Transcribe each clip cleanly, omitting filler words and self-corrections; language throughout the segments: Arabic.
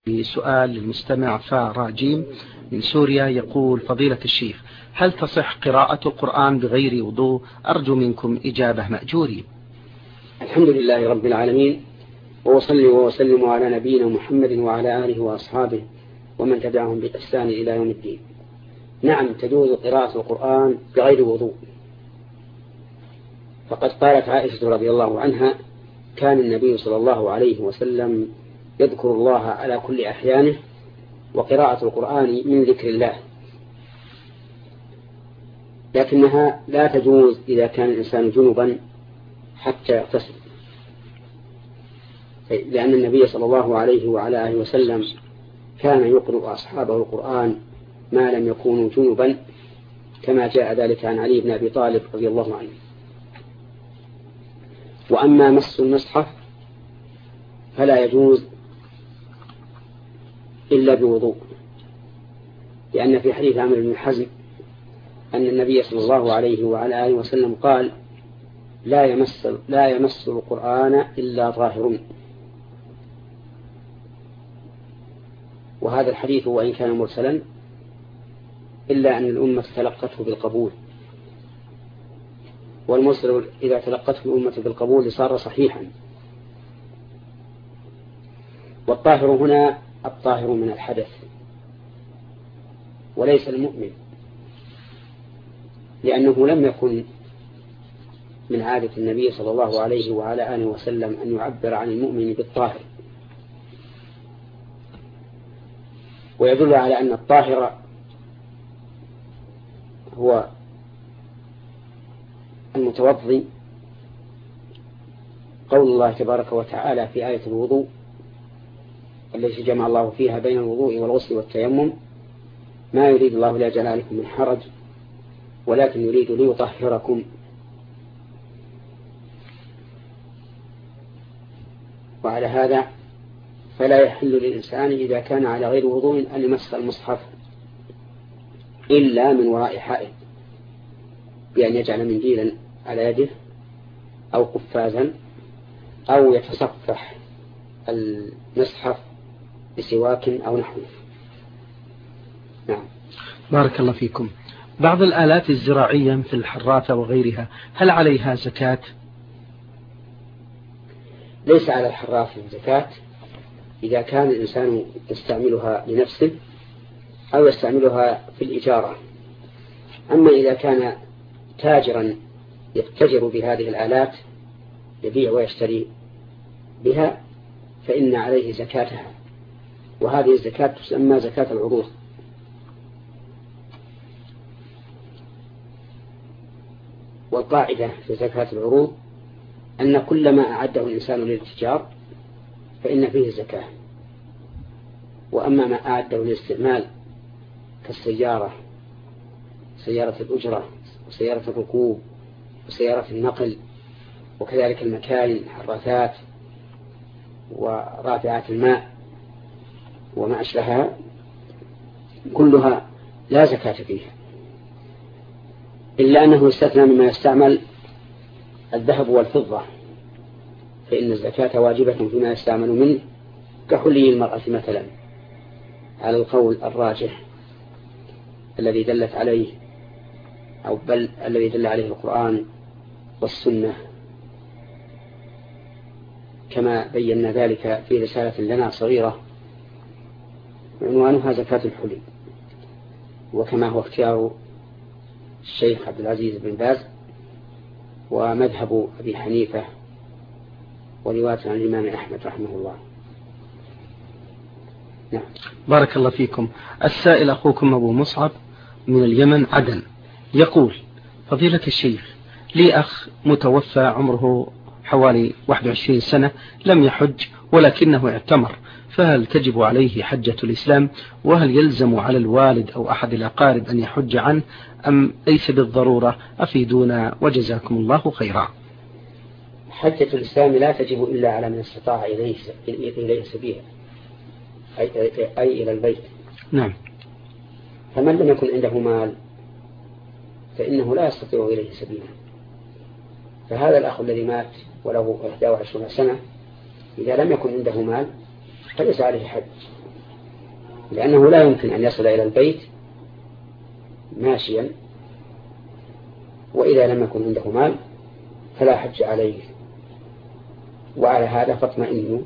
سؤال للمستمع فراجيم من سوريا يقول: فضيلة الشيخ، هل تصح قراءة القرآن بغير وضوء؟ أرجو منكم إجابة مأجورين. الحمد لله رب العالمين، وأصلي وأسلم على نبينا محمد وعلى آله وأصحابه ومن تبعهم بإحسان إلى يوم الدين. نعم، تجوز قراءة القرآن بغير وضوء، فقد قالت عائشة رضي الله عنها: كان النبي صلى الله عليه وسلم يذكر الله على كل أحيانه، وقراءة القرآن من ذكر الله، لكنها لا تجوز إذا كان الإنسان جنبا حتى يغتسل، لأن النبي صلى الله عليه وعلى آله وسلم كان يقرأ أصحابه القرآن ما لم يكونوا جنبا، كما جاء ذلك عن علي بن أبي طالب رضي الله عنه. وأما مس المصحف فلا يجوز إلا بوضوء، لأن في حديث عمرو بن حزم أن النبي صلى الله عليه وعلى آله وسلم قال: لا يمس القرآن إلا طاهر. وهذا الحديث وإن كان مرسلا إلا أن الأمة تلقته بالقبول، والمرسل إذا تلقته الأمة بالقبول صار صحيحا. والطاهر هنا الطاهر من الحدث وليس المؤمن، لأنه لم يكن من عادة النبي صلى الله عليه وعلى آله وسلم أن يعبر عن المؤمن بالطاهر. ويدل على أن الطاهر هو المتوضي قول الله تبارك وتعالى في آية الوضوء التي جمع الله فيها بين الوضوء والغسل والتيمم: ما يريد الله ليجعل عليكم من حرج ولكن يريد ليطهركم. وعلى هذا فلا يحل للإنسان إذا كان على غير وضوء أن يمس المصحف إلا من وراء حائط، بأن يجعل منديلا على يده أو قفازا أو يتصفح المصحف بسواك أو نحوه. نعم. بارك الله فيكم. بعض الآلات الزراعية مثل الحراثة وغيرها هل عليها زكاة؟ ليس على الحراثة زكاة إذا كان الإنسان يستعملها لنفسه أو يستعملها في الإجارة. أما إذا كان تاجرا يتجر بهذه الآلات يبيع ويشتري بها فإن عليه زكاتها، وهذه الزكاة تسمى زكاة العروض. والقاعدة في زكاة العروض أن كل ما أعده الإنسان للتجار فإن فيه زكاة، وأما ما أعده للاستعمال كالسيارة، سيارة الأجرة وسيارة الركوب وسيارة النقل، وكذلك المكاين، الحراثات ورافعات الماء وما أشبهها، كلها لا زكاة فيها، إلا أنه يستثنى مما يستعمل الذهب والفضة، فإن الزكاة واجبة فيما يستعمل منه كحلي المرأة مثلا، على القول الراجح الذي دلت عليه أو بل الذي دل عليه القرآن والسنة، كما بينا ذلك في رسالة لنا صغيرة عنوانها زكاة الحلي، وكما هو اختيار الشيخ عبد العزيز بن باز ومذهب أبي حنيفة ورواية عن الإمام أحمد رحمه الله. نعم. بارك الله فيكم. السائل أخوكم أبو مصعب من اليمن عدن يقول: فضيلة الشيخ، لي أخ متوفى عمره حوالي 21 سنة لم يحج ولكنه اعتمر، فهل تجب عليه حجة الإسلام؟ وهل يلزم على الوالد أو أحد الأقارب أن يحج عنه أم ليس بالضرورة؟ أفيدونا وجزاكم الله خيرا. حجة الإسلام لا تجب إلا على من استطاع إليه سبيلا، أي إلى البيت. نعم. فمن لم يكن عنده مال فإنه لا يستطيع إليه سبيلا. فهذا الأخ الذي مات وله 21 سنة إذا لم يكن عنده مال فليس عليه حج، لأنه لا يمكن أن يصل إلى البيت ماشيا، وإذا لم يكن عنده مال فلا حج عليه. وعلى هذا فاطمئنوا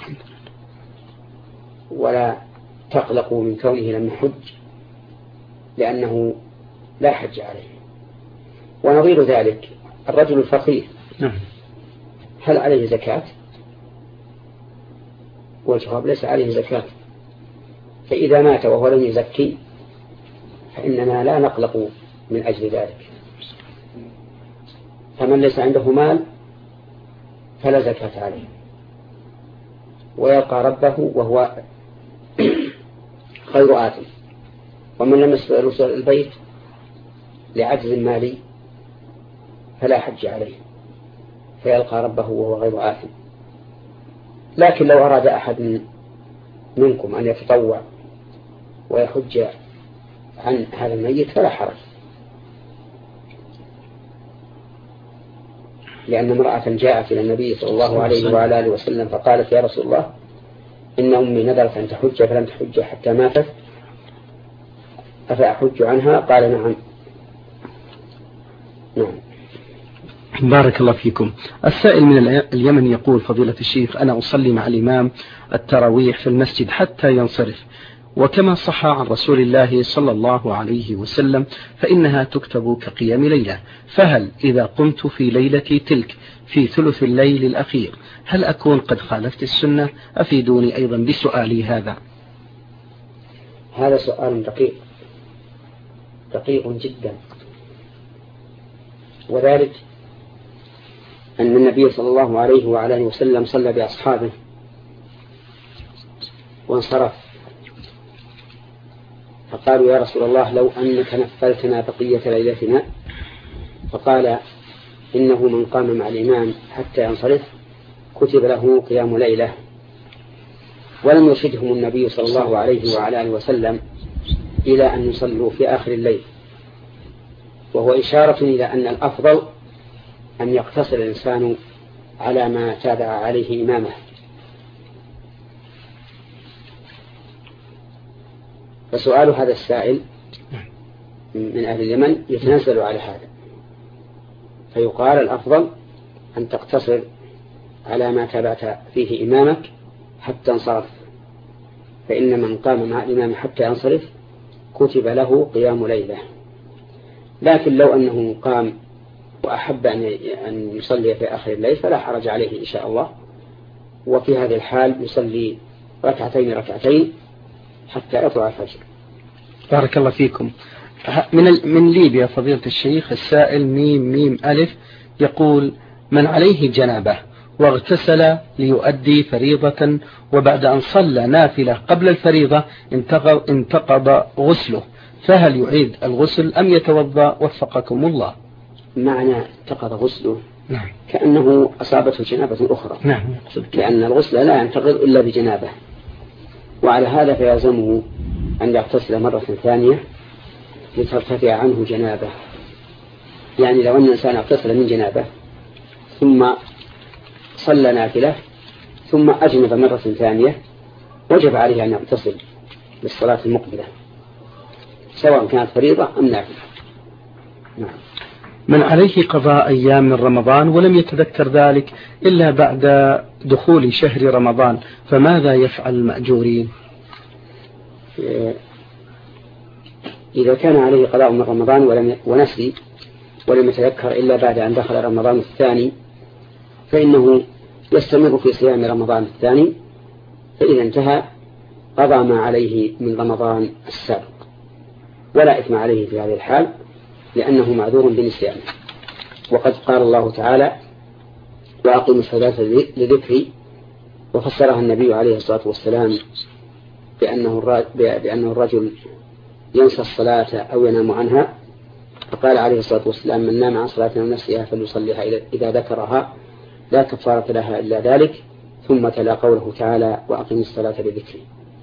ولا تقلقوا من كونه لم يحج، لأنه لا حج عليه. ونظير ذلك الرجل الفقير هل عليه زكاة؟ والجواب ليس عليه زكاة. فإذا مات وهو لم يزكي فإننا لا نقلق من أجل ذلك. فمن ليس عنده مال فلا زكاة عليه ويلقى ربه وهو غير آثم. ومن لم يستطع البيت لعجز مالي فلا حج عليه فيلقى ربه وهو غير آثم. لكن لو أراد أحد منكم أن يتطوع ويحج عن هذا الميت فلا حرج، لأن امرأة جاءت إلى النبي صلى الله عليه وعلى آله وسلم فقالت: يا رسول الله، إن أمي نذرت أن تحج فلم تحج حتى ماتت، أفأحج عنها؟ قال: نعم. بارك الله فيكم. السائل من اليمن يقول: فضيلة الشيخ، أنا أصلي مع الإمام التراويح في المسجد حتى ينصرف، وكما صح عن رسول الله صلى الله عليه وسلم فإنها تكتب كقيام ليلة، فهل إذا قمت في ليلتي تلك في ثلث الليل الأخير هل أكون قد خالفت السنة؟ أفيدوني أيضا بسؤالي هذا. هذا سؤال دقيق جدا، وذلك أن النبي صلى الله عليه وعلى آله وسلم صلى بأصحابه وانصرف، فقالوا: يا رسول الله، لو أنك نفلتنا بقية ليلتنا. فقال: إنه من قام مع الإمام حتى ينصرف كتب له قيام ليلة. ولم يرشدهم النبي صلى الله عليه وعلى آله وسلم إلى أن يصلوا في آخر الليل، وهو إشارة إلى أن الأفضل أن يقتصر الإنسان على ما تابع عليه إمامه. فسؤال هذا السائل من أهل اليمن يتنزل على هذا، فيقال: الأفضل أن تقتصر على ما تابعت فيه إمامك حتى انصرف، فإن من قام مع الإمام حتى ينصرف كتب له قيام ليلة. لكن لو أنه قام وأحب أن يصلي في آخر الليل فلا حرج عليه إن شاء الله، وفي هذه الحال يصلي ركعتين حتى يطلع الفجر. بارك الله فيكم. من ليبيا فضيلة الشيخ السائل ميم ألف يقول: من عليه جنابه واغتسل ليؤدي فريضة، وبعد أن صلى نافلة قبل الفريضة انتقض غسله، فهل يعيد الغسل أم يتوضأ؟ وفقكم الله. معنى انتقض غسله كأنه أصابته جنابة أخرى، لأن الغسل لا ينتقض إلا بجنابه، وعلى هذا فيلزمه أن يغتسل مرة ثانية لترتفع عنه جنابه. يعني لو أن الإنسان اغتسل من جنابه ثم صلى نافلة ثم أجنب مرة ثانية وجب عليه أن يغتسل للصلاة المقبلة سواء كانت فريضة أم نافلة. من عليه قضاء أيام من رمضان ولم يتذكر ذلك إلا بعد دخول شهر رمضان، فماذا يفعل المأجورين؟ إذا كان عليه قضاء من رمضان ونسي ولم يتذكر إلا بعد أن دخل رمضان الثاني فإنه يستمر في صيام رمضان الثاني، فإذا انتهى قضى ما عليه من رمضان السابق، ولا إثم عليه في هذه الحال لأنه معذور بنسيانه. وقد قال الله تعالى: وأقم الصلاة لذكري، وفسرها النبي عليه الصلاة والسلام بأنه الرجل ينسى الصلاة أو ينام عنها، فقال عليه الصلاة والسلام: من نام عن صلاة ونسيها فليصليها إذا ذكرها لا كفارة لها إلا ذلك. ثم تلا قوله تعالى: وأقم الصلاة لذكري.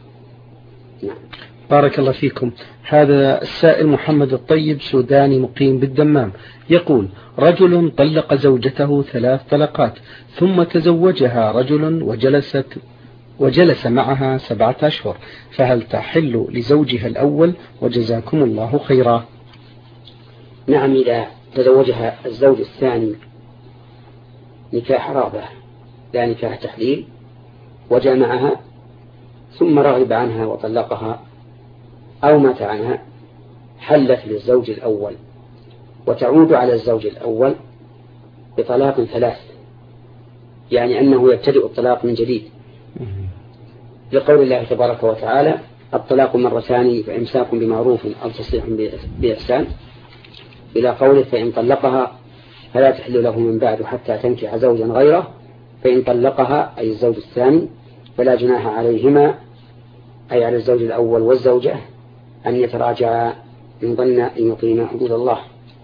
بارك الله فيكم. هذا السائل محمد الطيب سوداني مقيم بالدمام يقول: رجل طلق زوجته 3 طلقات ثم تزوجها رجل وجلس معها 7 أشهر، فهل تحل لزوجها الأول؟ وجزاكم الله خيرا. نعم، إذا تزوجها الزوج الثاني نكاح رغبة لا نكاح تحليل وجامعها ثم رغب عنها وطلقها أو مات عنها، حلت للزوج الأول وتعود على الزوج الأول بطلاق 3، يعني أنه يبتدئ الطلاق من جديد، لقول الله تبارك وتعالى: الطلاق مرتان فإمساك بمعروف أو تسريح بإحسان، إلى قوله: فإن طلقها فلا تحل له من بعد حتى تنكح زوجا غيره، فإن طلقها أي الزوج الثاني فلا جناح عليهما أي على الزوج الأول والزوجة أن يتراجعا إن ظن أن يقيما حدود الله.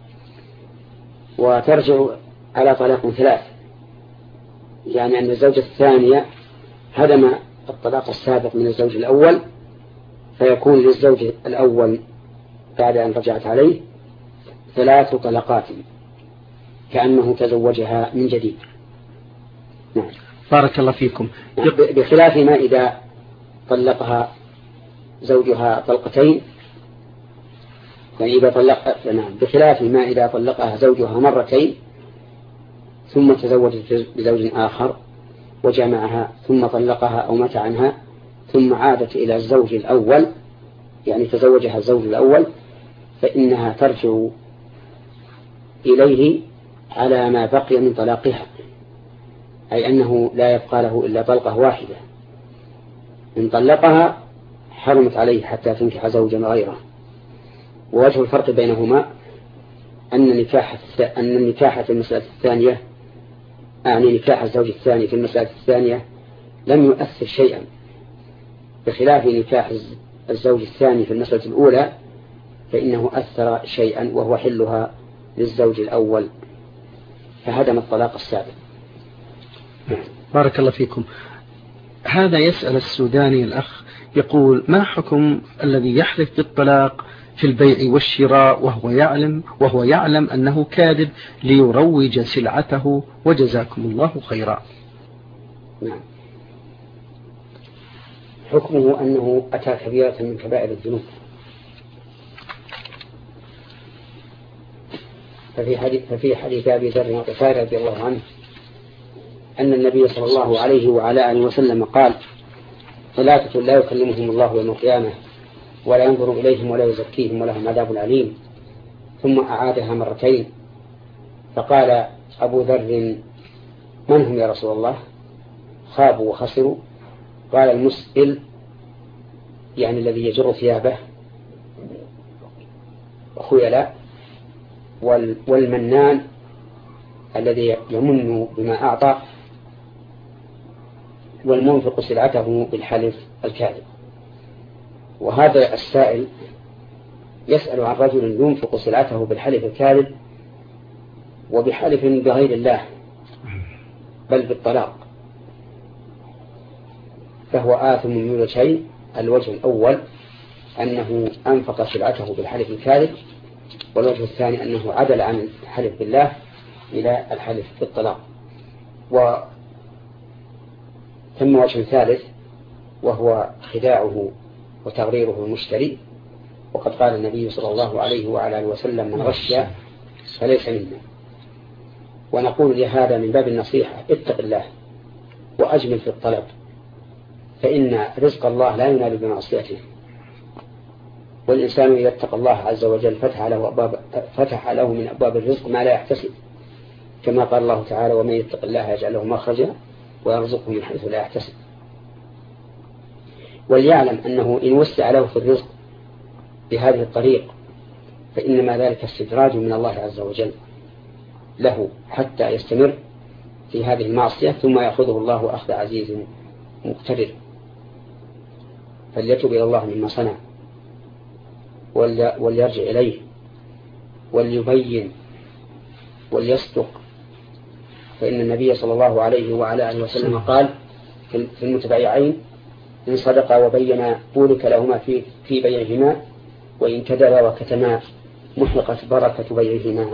وترجع على طلاق 3، يعني أن الزوجة الثانية هدم الطلاق السابق من الزوج الأول، فيكون للزوج الأول بعد أن رجعت عليه 3 طلقات كأنه تزوجها من جديد. نعم. بارك الله فيكم. بخلاف ما إذا طلقها زوجها طلقتين، يعني بخلاف ما إذا طلقها زوجها مرتين ثم تزوجت بزوج آخر وجامعها ثم طلقها أو مات عنها ثم عادت إلى الزوج الأول، يعني تزوجها الزوج الأول، فإنها ترجع إليه على ما بقي من طلاقها، أي أنه لا يبقى له إلا طلقة واحدة. إن طلقها حرمت عليه حتى تنكح زوجا غيره. ووجه الفرق بينهما أن النكاح في المسألة الثانية، يعني نكاح الزوج الثاني في المسألة الثانية لم يؤثر شيئا، بخلاف نكاح الزوج الثاني في المسألة الأولى فإنه أثر شيئا، وهو حلها للزوج الأول فهدم الطلاق السابق. بارك الله فيكم. هذا يسأل السوداني الأخ يقول: ما حكم الذي يحلف بالطلاق في البيع والشراء وهو يعلم أنه كاذب ليروج سلعته؟ وجزاكم الله خيرا. نعم. حكمه أنه أتى كبيرة من كبائر الذنوب. ففي حديث أبي ذر وقتادة رضي الله عنه أن النبي صلى الله عليه وعلى آله وسلم قال: 3 لا يكلمهم الله يوم القيامة ولا ينظر إليهم ولا يزكيهم ولهم عذاب أليم. ثم أعادها مرتين، فقال أبو ذر: من هم يا رسول الله؟ خابوا وخسروا. قال: المسئل، يعني الذي يجر ثيابه خيلاء، والمنان الذي يمن بما أعطى، والمنفق سلعته بالحلف الكاذب. وهذا السائل يسأل عن رجل ينفق سلعته بالحلف الكاذب وبحلف بغير الله بل بالطلاق، فهو آثم من وجهين: الوجه الأول أنه أنفق سلعته بالحلف الكاذب، والوجه الثاني أنه عدل عن الحلف بالله إلى الحلف بالطلاق. ثم وجه ثالث وهو خداعه وتغريره المشتري، وقد قال النبي صلى الله عليه وعلى آله وسلم: من غش فليس منا. ونقول لهذا من باب النصيحة: اتق الله وأجمل في الطلب، فإن رزق الله لا ينال بمعصيته، والإنسان إذا اتقى الله عز وجل فتح له من أبواب الرزق ما لا يحتسب، كما قال الله تعالى: ومن يتق الله يجعل له مخرجا ويرزقه من حيث لا يحتسب. وليعلم أنه إن وسع له في الرزق بهذه الطريق فإنما ذلك استدراج من الله عز وجل له حتى يستمر في هذه المعصية ثم يأخذه الله أخذ عزيز مقتدر. فليتوب إلى الله مما صنع وليرجع إليه وليبين وليصدق، فإن النبي صلى الله عليه وعلى آله وسلم قال في المتبايعين: إن صدقا وبينا بورك لهما في بيعهما، وإن كذبا وكتما محقت بركة بيعهما.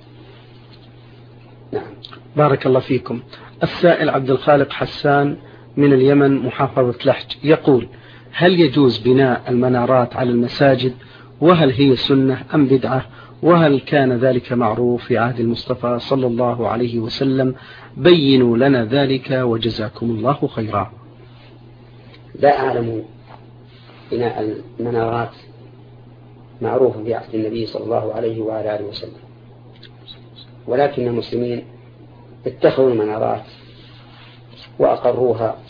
نعم. بارك الله فيكم. السائل عبد الخالق حسان من اليمن محافظة لحج يقول: هل يجوز بناء المنارات على المساجد؟ وهل هي سنة أم بدعة؟ وهل كان ذلك معروف في عهد المصطفى صلى الله عليه وسلم؟ بينوا لنا ذلك وجزاكم الله خيرا. لا أعلم بناء المنارات معروف في عهد النبي صلى الله عليه وعلى آله وسلم، ولكن المسلمين اتخذوا المنارات وأقروها،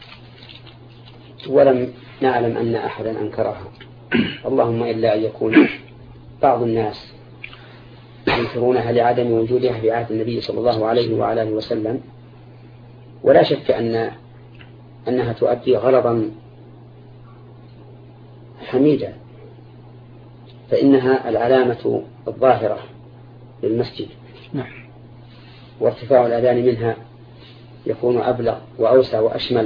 ولم نعلم أن أحدا أنكرها، اللهم إلا أن يكون بعض الناس ينكرونها لعدم وجودها في عهد النبي صلى الله عليه وعلى آله وسلم. ولا شك أنها تؤدي غرضا حميدا، فإنها العلامة الظاهرة للمسجد، وارتفاع الأذان منها يكون أبلغ وأوسع وأشمل،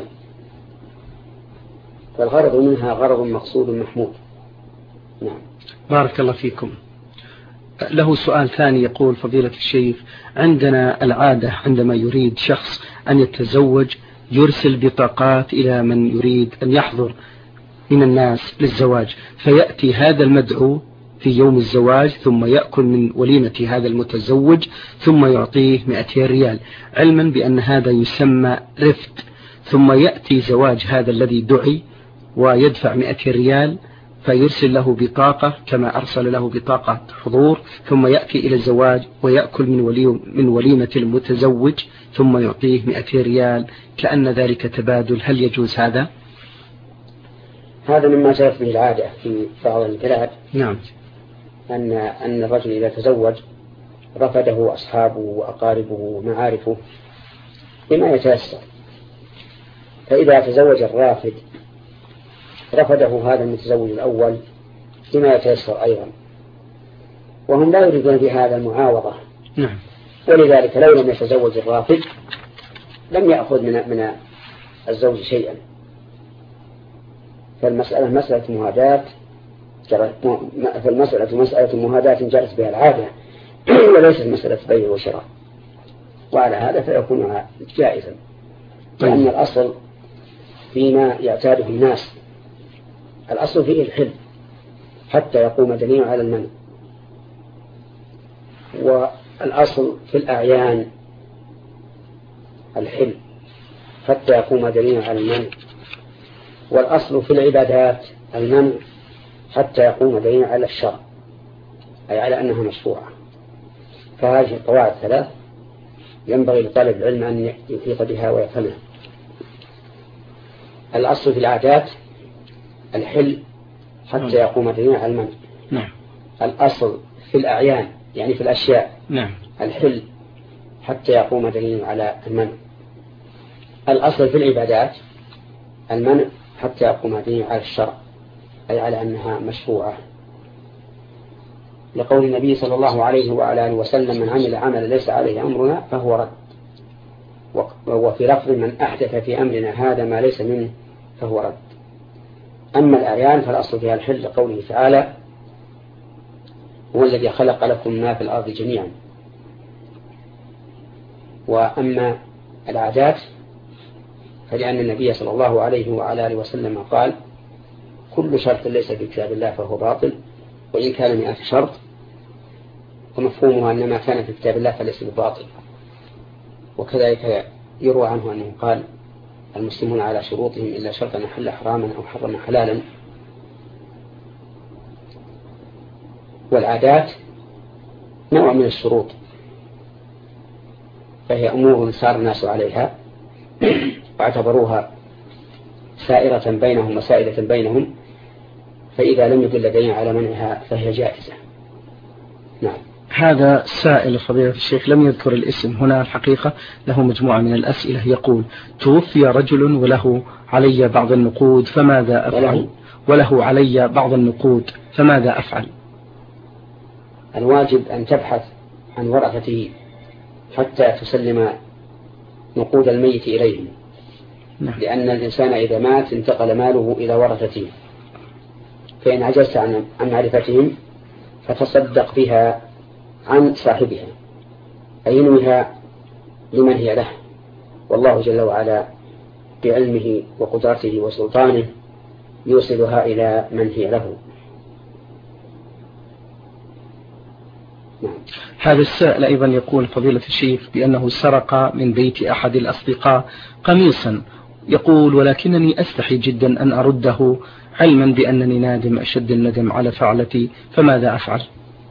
فالغرض منها غرض مقصود محمود. نعم. بارك الله فيكم. له سؤال ثاني يقول: فضيلة الشيخ، عندنا العادة عندما يريد شخص أن يتزوج يرسل بطاقات إلى من يريد أن يحضر من الناس للزواج، فيأتي هذا المدعو في يوم الزواج ثم يأكل من وليمة هذا المتزوج ثم يعطيه 200 ريال، علما بأن هذا يسمى رفد، ثم يأتي زواج هذا الذي دعي ويدفع 200 ريال فيرسل له بطاقة كما أرسل له بطاقة حضور، ثم يأتي إلى الزواج ويأكل من وليمة المتزوج ثم يعطيه 200 ريال، كأن ذلك تبادل. هل يجوز هذا؟ هذا مما جرت به العادة في بعض البلاد. نعم. أن الرجل إذا تزوج رفضه أصحابه وأقاربه ومعارفه بما يتيسر، فإذا تزوج الرافد رفضه هذا المتزوج الأول بما يتيسر أيضا، وهم لا يريدون بهذا المعاوضة. نعم. ولذلك لو لم يتزوج الرافد لم يأخذ من الزوج شيئا. فالمسألة مسألة مهاداة جرت بها العادة وليست مسألة بيع وشراء، وعلى هذا فيكون جائزا، لأن الأصل فيما يعتاده الناس الأصل فيه الحل حتى يقوم دليل على المنع، والأصل في الأعيان الحل حتى يقوم دليل على المنع، والأصل في العبادات المنع حتى يقوم دليل على الشرع، أي على أنها مشروعة. فهذه القواعد ثلاث ينبغي لطالب العلم أن يحيط بها ويفهمها. الأصل في العادات الحل حتى يقوم دليل على المنع. نعم. الأصل في الأعيان يعني في الأشياء نعم. الحل حتى يقوم دليل على المنع. الأصل في العبادات المنع حتى يقوم دليل على الشرع، أي على أنها مشروعة، لقول النبي صلى الله عليه وعلى آله وسلم: من عمل عملا ليس عليه أمرنا فهو رد. وفي لفظ: من أحدث في أمرنا هذا ما ليس منه فهو رد. أما الأعيان فالأصل فيها الحل لقوله تعالى: هو الذي خلق لكم ما في الأرض جميعا. وأما العادات فلأن النبي صلى الله عليه وعلى آله وسلم قال: كل شرط ليس في كتاب الله فهو باطل وإن كان 100 شرط، ومفهومها أن ما كان في كتاب الله فليس بباطل. وكذلك يروى عنه أنه قال: المسلمون على شروطهم إلا شرطا أحل حراما أو حرم حلالا. والعادات نوع من الشروط، فهي أمور سار الناس عليها واعتبروها سائرة بينهم وسائلة بينهم، فإذا لم يدل دليل على منعها فهي جائزة. نعم. هذا سائل فضيلة الشيخ لم يذكر الاسم هنا، الحقيقة له مجموعة من الأسئلة. يقول: توفي رجل وله علي بعض النقود فماذا أفعل؟ وله علي بعض النقود فماذا أفعل؟ الواجب أن تبحث عن ورثته حتى تسلم نقود الميت إليهم. نعم. لأن الإنسان إذا مات انتقل ماله إلى ورثته، فإن عجزت عن معرفتهم فتصدق بها عن صاحبها، أي ينويها لمن هي له، والله جل وعلا بعلمه وقدرته وسلطانه يوصلها إلى من هي له. هذا السائل أيضا يقول فضيلة الشيخ بأنه سرق من بيت أحد الأصدقاء قميصا، يقول ولكنني أستحي جدا أن أرده علما بأنني نادم أشد الندم على فعلتي، فماذا أفعل؟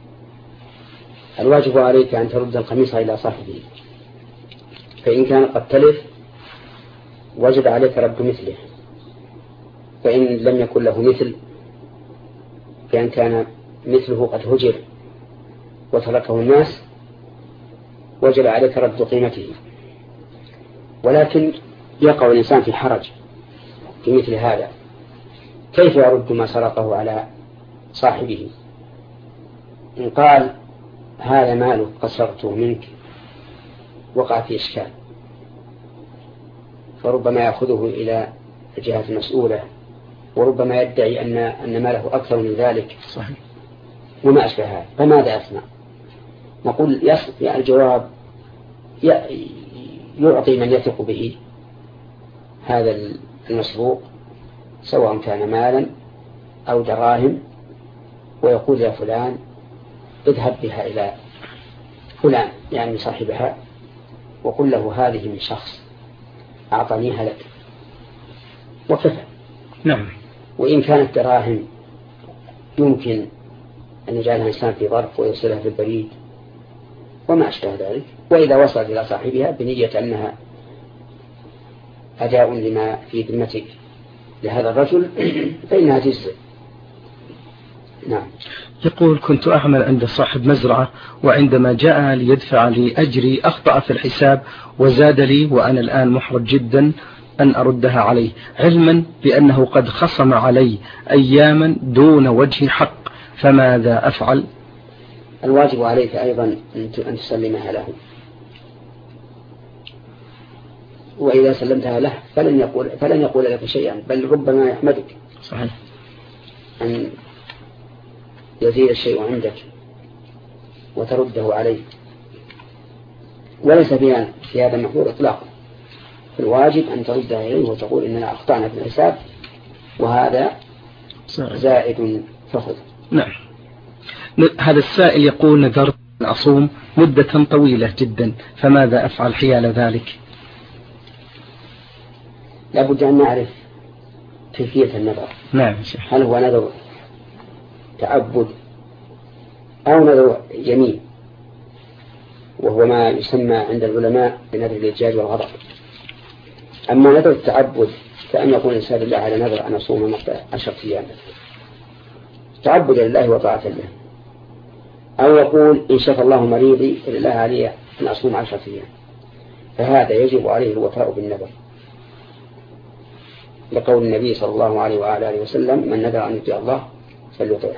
الواجب عليك أن ترد القميص إلى صاحبه، فإن كان قد تلف وجب عليك رد مثله، فإن لم يكن له مثل فإن كان مثله قد هجر وتركه الناس وجب عليك رد قيمته. ولكن يقع الإنسان في حرج في مثل هذا، كيف يرد ما سرقه على صاحبه؟ إن قال هذا مالك قصرته منك وقع في إشكال، فربما يأخذه إلى الجهة المسؤولة، وربما يدعي أن ماله أكثر من ذلك. صحيح. وما أشبه هذا، فماذا يصنع؟ نقول الجواب يعطي من يثق به هذا المسروق سواء كان مالا أو دراهم، ويقول يا فلان اذهب بها إلى فلان يعني صاحبها وقل له هذه من شخص أعطانيها لك وكفى. نعم. وإن كانت دراهم يمكن أن يجعلها إنسان في ظرف ويرسلها في البريد وما أشبه ذلك، وإذا وصلت إلى صاحبها بنية أنها أداء لما في ذمتك لهذا الرجل فإنها تجزئ. نعم. يقول كنت أعمل عند صاحب مزرعة، وعندما جاء ليدفع لي أجري أخطأ في الحساب وزاد لي، وأنا الآن محرج جدا أن أردها عليه علما بأنه قد خصم علي أياما دون وجه حق، فماذا أفعل؟ الواجب عليك أيضا أن تسلمها له، وإذا سلمتها له فلن يقول لك شيئا، بل ربما يحمدك. صحيح. أن يزيد الشيء عندك وترده عليه، وليس في هذا المحظور إطلاقا. الواجب أن تردها إليه وتقول إننا أخطأنا في الحساب وهذا زائد فخذ. نعم. هذا السائل يقول نذرت أن أصوم مدة طويلة جدا، فماذا أفعل حيال ذلك؟ لابد أن نعرف كيفية النذر. نعم. هل هو نذر تعبد أو نذر يمين، وهو ما يسمى عند العلماء بنذر الإجاج والغضب. أما نذر التعبد كأن يقول الإنسان لله على نذر أن أصوم 10 أيام تعبد لله وطاعة له، أو يقول إن شفى الله مريضي فلله علي أن أصوم 10 أيام، فهذا يجب عليه الوفاء بالنذر، لقول النبي صلى الله عليه وآله وسلم من نذر أن يطيع الله فليطيعه.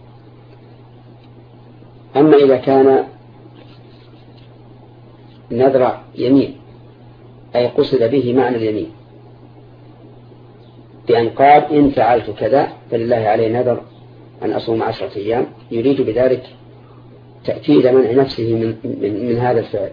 أما إذا كان نذر يمين أي قصد به معنى اليمين بأن قال إن فعلت كذا فلله عليه نذر أن أصوم 10 أيام، يريد بذلك تأكيد منع نفسه من هذا الفعل،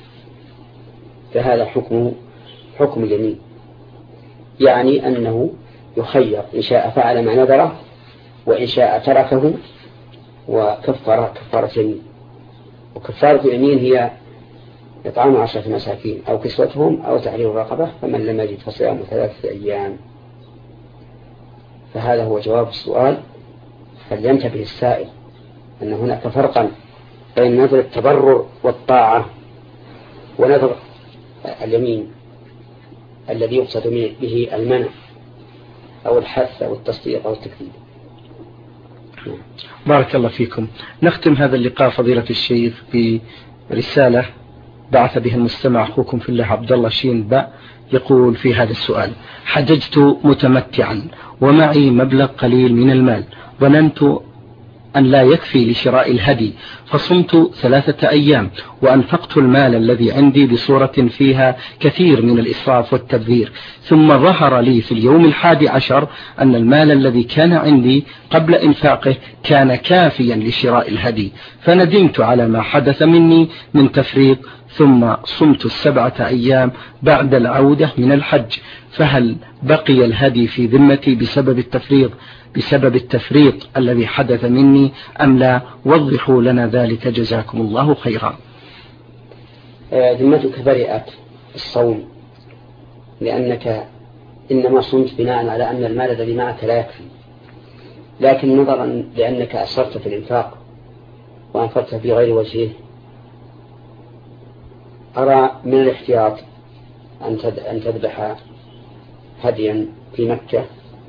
فهذا حكم اليمين، يعني أنه يخير إن شاء فعل ما نذره وإن شاء تركه وكفر كفارة يمين. وكفارة اليمين هي إطعام 10 مساكين أو كسوتهم أو تحرير رقبة، فمن لم يجد فصيام 3 أيام. فهذا هو جواب السؤال. فلينتبه السائل أن هناك فرقا بين نذر التبرر والطاعة ونذر اليمين الذي يقصد به المنع أو الحث أو التصديق أو التكذيب. بارك الله فيكم. نختم هذا اللقاء فضيلة الشيخ برسالة بعث بها المستمع أخوكم في الله عبد الله شين باء، يقول في هذا السؤال: حججت متمتعا ومعي مبلغ قليل من المال، ظننت أن لا يكفي لشراء الهدي، فصمت 3 أيام وأنفقت المال الذي عندي بصورة فيها كثير من الإسراف والتبذير، ثم ظهر لي في اليوم 11 أن المال الذي كان عندي قبل إنفاقه كان كافيا لشراء الهدي، فندمت على ما حدث مني من تفريط ثم صمت 7 أيام بعد العودة من الحج، فهل بقي الهدي في ذمتي بسبب التفريط الذي حدث مني أم لا؟ وضحوا لنا ذلك جزاكم الله خيرا. ذمتك برئت الصوم، لأنك إنما صمت بناء على أن المال الذي معك لا يكفي، لكن نظرا لأنك أسرت في الإنفاق وأنفقت في غير وجهه، أرى من الاحتياط أن تذبح هديا في مكة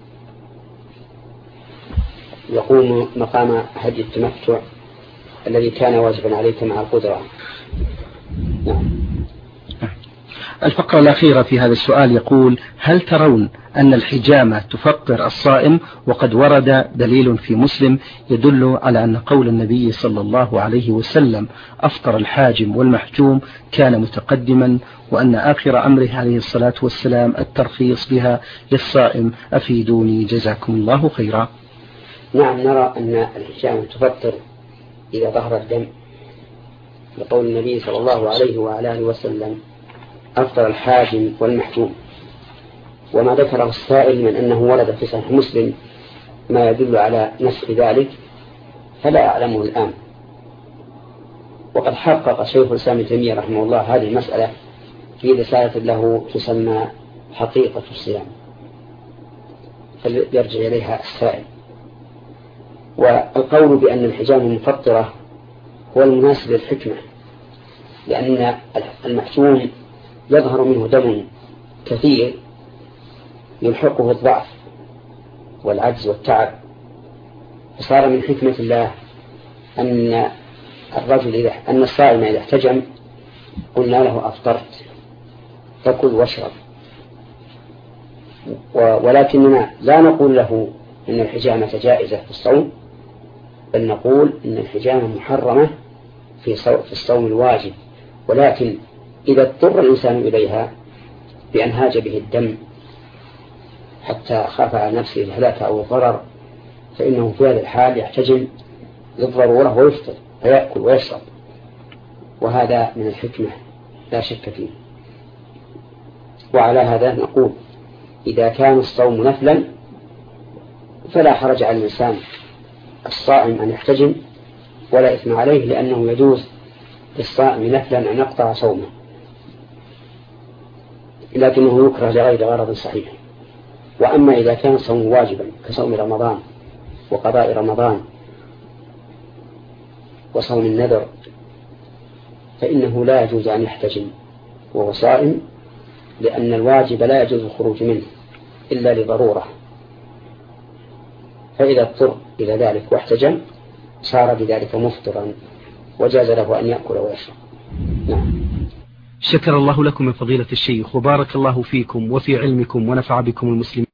يقوم مقام هدي التمتع الذي كان واجبا عليك مع القدرة. نعم. الفقرة الأخيرة في هذا السؤال يقول: هل ترون أن الحجامة تفطر الصائم؟ وقد ورد دليل في مسلم يدل على أن قول النبي صلى الله عليه وسلم أفطر الحاجم والمحجوم كان متقدما، وأن آخر أمره عليه الصلاة والسلام الترخيص بها للصائم. أفيدوني جزاكم الله خيرا. نعم، نرى أن الحجامة تفطر إذا ظهر الدم، لقول النبي صلى الله عليه وعلى آله وسلم أفطر الحاجم والمحجوم. وما ذكره السائل من أنه ورد في صحيح مسلم ما يدل على نسخ ذلك فلا أعلمه الآن. وقد حقق شيخ الإسلام ابن تيمية رحمه الله هذه المسألة في رسالة له تسمى حقيقة الصيام، فليرجع إليها السائل. والقول بأن الحجامة مفطرة هو المناسب للحكمة، لأن المحجوم يظهر منه دم كثير يلحقه الضعف والعجز والتعب، فصار من حكمة الله أن الصائم إذا احتجم قلنا له أفطرت، فكل واشرب، ولكننا لا نقول له إن الحجامة جائزة في الصوم، بل نقول إن الحجامة محرمة في الصوم الواجب، ولكن إذا اضطر الإنسان إليها بأن هاج به الدم حتى خاف على نفسه الهلاك أو الضرر، فإنه في هذا الحال يحتجم للضرورة ويفطر ويأكل ويشرب، وهذا من الحكمة لا شك فيه. وعلى هذا نقول إذا كان الصوم نفلا فلا حرج على الإنسان الصائم أن يحتجم ولا إثم عليه، لأنه يجوز للصائم نفلا أن يقطع صومه، لكنه يكره لغير غرض صحيح. وأما إذا كان الصوم واجبا كصوم رمضان وقضاء رمضان وصوم النذر فإنه لا يجوز أن يحتجم وهو صائم، لأن الواجب لا يجوز الخروج منه إلا لضرورة، فإذا اضطر إلى ذلك واحتجم صار بذلك مفطرا وجاز له أن يأكل ويشرب. نعم. شكر الله لكم من فضيلة الشيخ، وبارك الله فيكم وفي علمكم ونفع بكم المسلمين.